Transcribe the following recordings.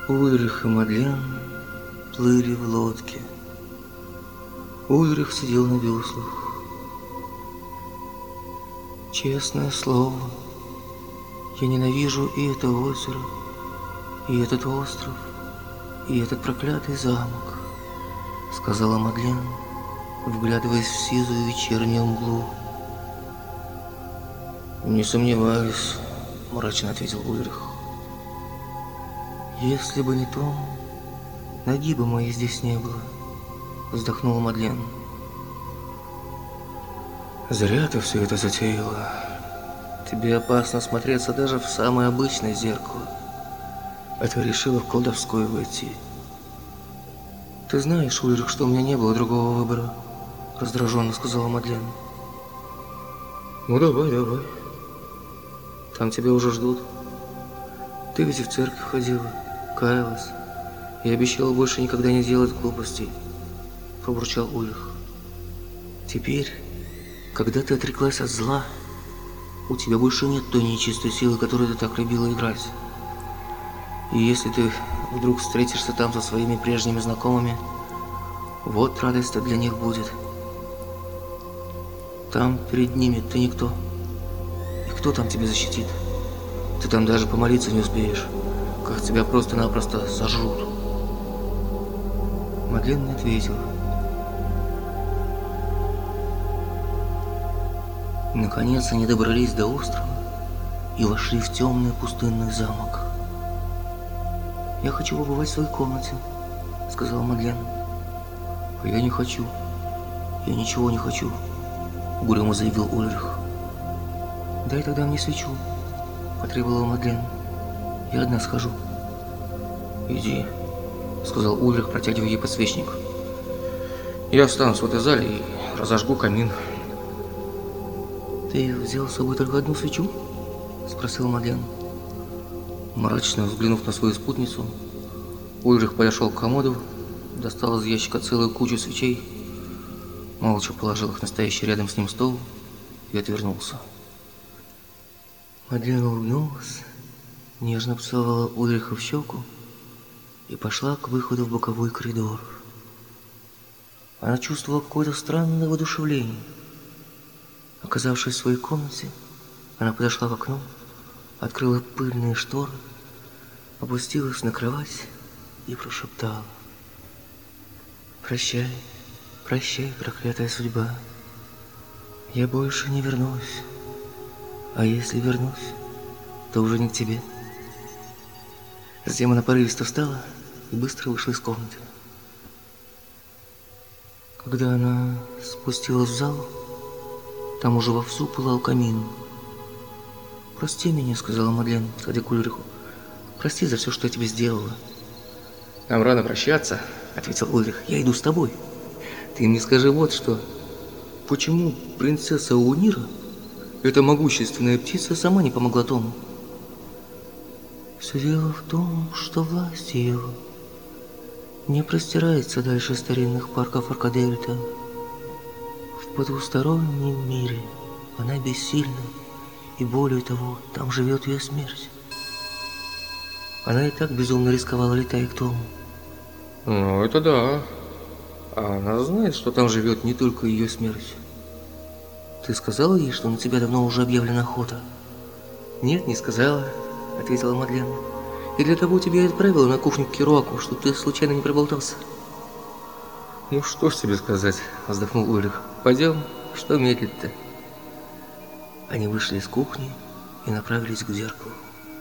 Ульрих и Мадлен плыли в лодке. Ульрих сидел на веслах. Честное слово, я ненавижу и это озеро, и этот остров, и этот проклятый замок, сказала Мадлен, вглядываясь в сизую вечернюю мглу. Не сомневаюсь, мрачно ответил Ульрих. Если бы не Том, ноги бы моей здесь не было, вздохнула Мадлен. Зря ты все это затеяла. Тебе опасно смотреться даже в самое обычное зеркало. А ты решила в колдовскую войти. Ты знаешь, Ульрих, что у меня не было другого выбора, раздраженно сказала Мадлен. Ну давай. Там тебя уже ждут. Ты ведь и в церковь ходила, каялась и обещала больше никогда не делать глупостей, пробурчал Ульрих. Теперь, когда ты отреклась от зла, у тебя больше нет той нечистой силы, которой ты так любила играть. И если ты вдруг встретишься там со своими прежними знакомыми, вот радость-то для них будет. Там перед ними ты никто. И кто там тебя защитит? Ты там даже помолиться не успеешь, как тебя просто-напросто сожрут. Мадлен не ответила. Наконец они добрались до острова и вошли в темный пустынный замок. «Я хочу побывать в своей комнате», — сказала Мадлен. «А я не хочу. Я ничего не хочу», — угрюмо заявил Ульрих. «Дай тогда мне свечу», — потребовала Мадлен. «Я одна схожу». «Иди», — сказал Ульрих, протягивая ей подсвечник. «Я останусь в этой зале и разожгу камин». «Ты взял с собой только одну свечу?» — спросила Мадлен. Мрачно взглянув на свою спутницу, Ульрих подошел к комоду, достал из ящика целую кучу свечей, молча положил их на стоящий рядом с ним стол и отвернулся. Мадлен улыбнулась, нежно поцеловала Ульриха в щеку и пошла к выходу в боковой коридор. Она чувствовала какое-то странное воодушевление. Оказавшись в своей комнате, она подошла к окну, открыла пыльные шторы, опустилась на кровать и прошептала: «Прощай, прощай, проклятая судьба. Я больше не вернусь. А если вернусь, то уже не к тебе». Затем она порывисто встала и быстро вышла из комнаты. Когда она спустилась в зал, там уже вовсю пылал камин. «Прости меня», — сказала Мадлен, подходя к Ульриху. «Прости за все, что я тебе сделала». «Нам рано прощаться», — ответил Ульрих. «Я иду с тобой. Ты мне скажи вот что. Почему принцесса Унира, эта могущественная птица, сама не помогла Тому?» «Все дело в том, что власть ее не простирается дальше старинных парков Аркадельта. В потустороннем мире она бессильна, и более того, там живет ее смерть. Она и так безумно рисковала, летая к Тому». «Ну, это да. А она знает, что там живет не только ее смерть. Ты сказала ей, что на тебя давно уже объявлена охота?» «Нет, не сказала», — ответила Мадлен. «И для того тебя и отправила на кухню к Керуаку, чтобы ты случайно не проболтался». «Ну что ж тебе сказать», — вздохнул Ульрих. «Пойдем, что медлить-то?» Они вышли из кухни и направились к зеркалу.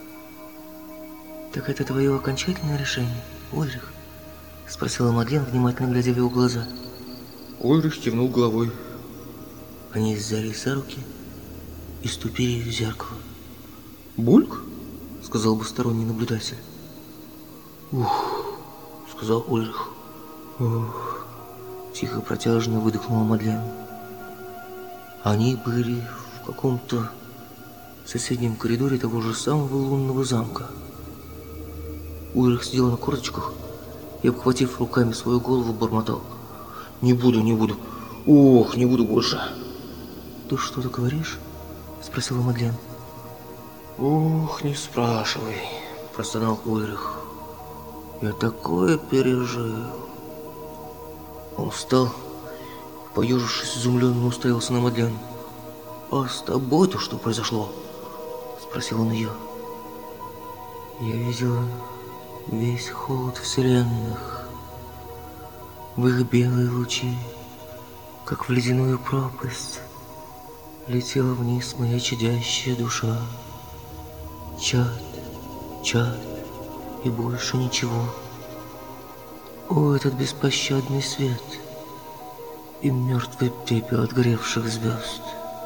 «Так это твое окончательное решение, Ульрих?» — спросила Мадлен, внимательно глядя в его глаза. Ульрих кивнул головой. Они взялись за руки и ступили в зеркало. «Бульк?» — сказал бы сторонний наблюдатель. «Ух!» — сказал Ульрих. «Ух!» — тихо протяжно выдохнула Мадлен. Они были в каком-то соседнем коридоре того же самого лунного замка. Ульрих сидел на корточках и, обхватив руками свою голову, бормотал: не буду, ох, не буду больше». «Ты что-то говоришь?» — спросила Мадлен. «Ох, не спрашивай», — простонал Ульрих. Я такое пережил. Он встал, поежившись, изумленно уставился на Мадлен. «А с тобой-то что произошло?» — спросил он ее. Я видела весь холод вселенных, в их белые лучи, как в ледяную пропасть, летела вниз моя чадящая душа. Чад, чад и больше ничего. О, этот беспощадный свет и мертвый пепел отгоревших звезд.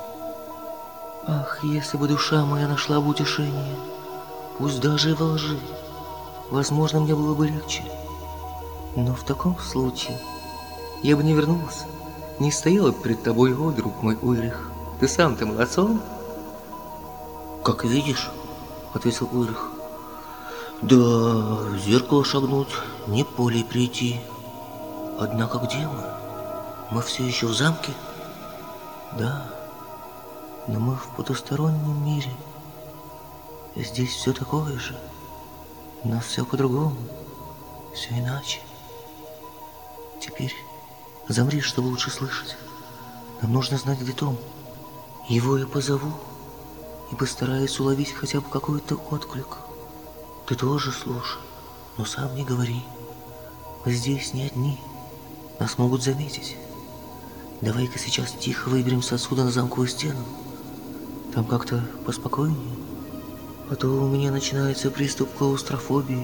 Ах, если бы душа моя нашла бы утешение, пусть даже и во лжи, возможно, мне было бы легче. Но в таком случае я бы не вернулся, не стояла бы перед тобой, о, друг мой Ульрих. Ты сам-то молодцом? Как видишь, ответил Ульрих. Да, в зеркало шагнуть, не поле прийти. Однако где мы? Мы все еще в замке? Да, но мы в потустороннем мире. Здесь все такое же. У нас все по-другому, все иначе. Теперь замри, чтобы лучше слышать. Нам нужно знать, где Том. Его я позову и постараюсь уловить хотя бы какой-то отклик. Ты тоже слушай, но сам не говори. Мы здесь не одни, нас могут заметить. Давай-ка сейчас тихо выберемся отсюда на замковую стену. Там как-то поспокойнее. А то у меня начинается приступ клаустрофобии.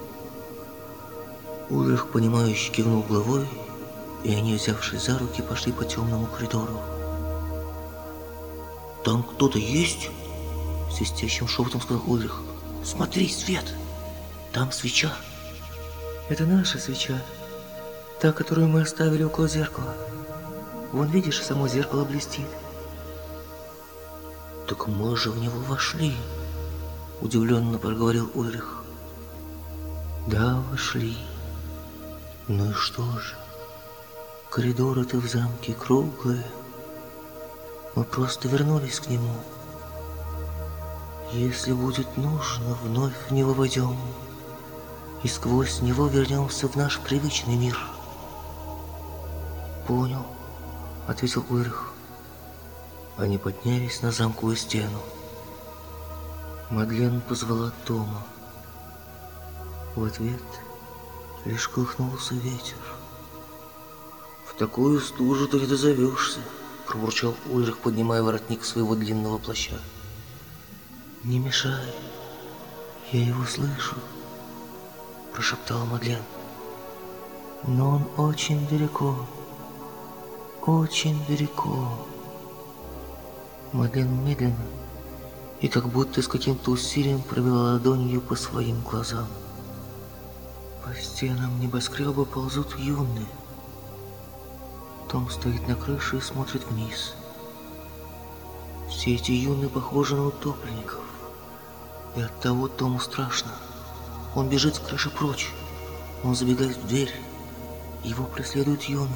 Ульрих, понимающе кивнул головой, и они, взявшись за руки, пошли по темному коридору. «Там кто-то есть?» — свистящим шепотом сказал Ульрих. «Смотри, свет! Там свеча!» «Это наша свеча, та, которую мы оставили около зеркала. Вон, видишь, само зеркало блестит». «Так мы же в него вошли!» — удивленно проговорил Ульрих. «Да, вошли. Ну и что же? Коридоры-то в замке круглые. Мы просто вернулись к нему. Если будет нужно, вновь в него войдем и сквозь него вернемся в наш привычный мир». «Понял», — ответил Ульрих. Они поднялись на замковую стену. Мадлен позвала Тома. В ответ лишь колыхнулся ветер. «В такую стужу ты не дозовешься», — пробурчал Ульрих, поднимая воротник своего длинного плаща. «Не мешай, я его слышу», — прошептала Мадлен. «Но он очень далеко, очень далеко». Мадлен медленно и как будто с каким-то усилием провела ладонью по своим глазам. По стенам небоскреба ползут юны. Том стоит на крыше и смотрит вниз. Все эти юны похожи на утопленников. И оттого Тому страшно. Он бежит с крыши прочь. Он забегает в дверь. Его преследуют юны.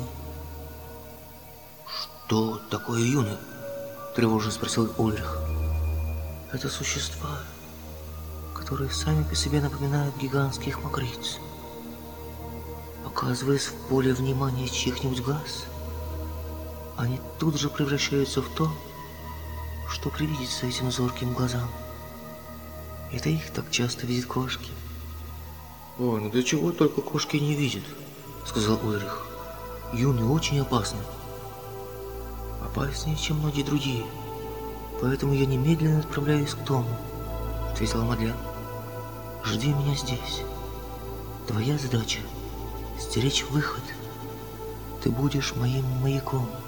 «Что такое юны?» — тревожно спросил Ульрих. «Это существа, которые сами по себе напоминают гигантских мокриц. Оказываясь в поле внимания чьих-нибудь глаз, они тут же превращаются в то, что привидится этим зорким глазам. Это их так часто видят кошки». «О, ну до чего только кошки не видят», — сказал Ульрих. «Юны очень опасны. Опаснее, чем многие другие. Поэтому я немедленно отправляюсь к Тому», — ответила Мадлен. «Жди меня здесь. Твоя задача — стеречь выход. Ты будешь моим маяком».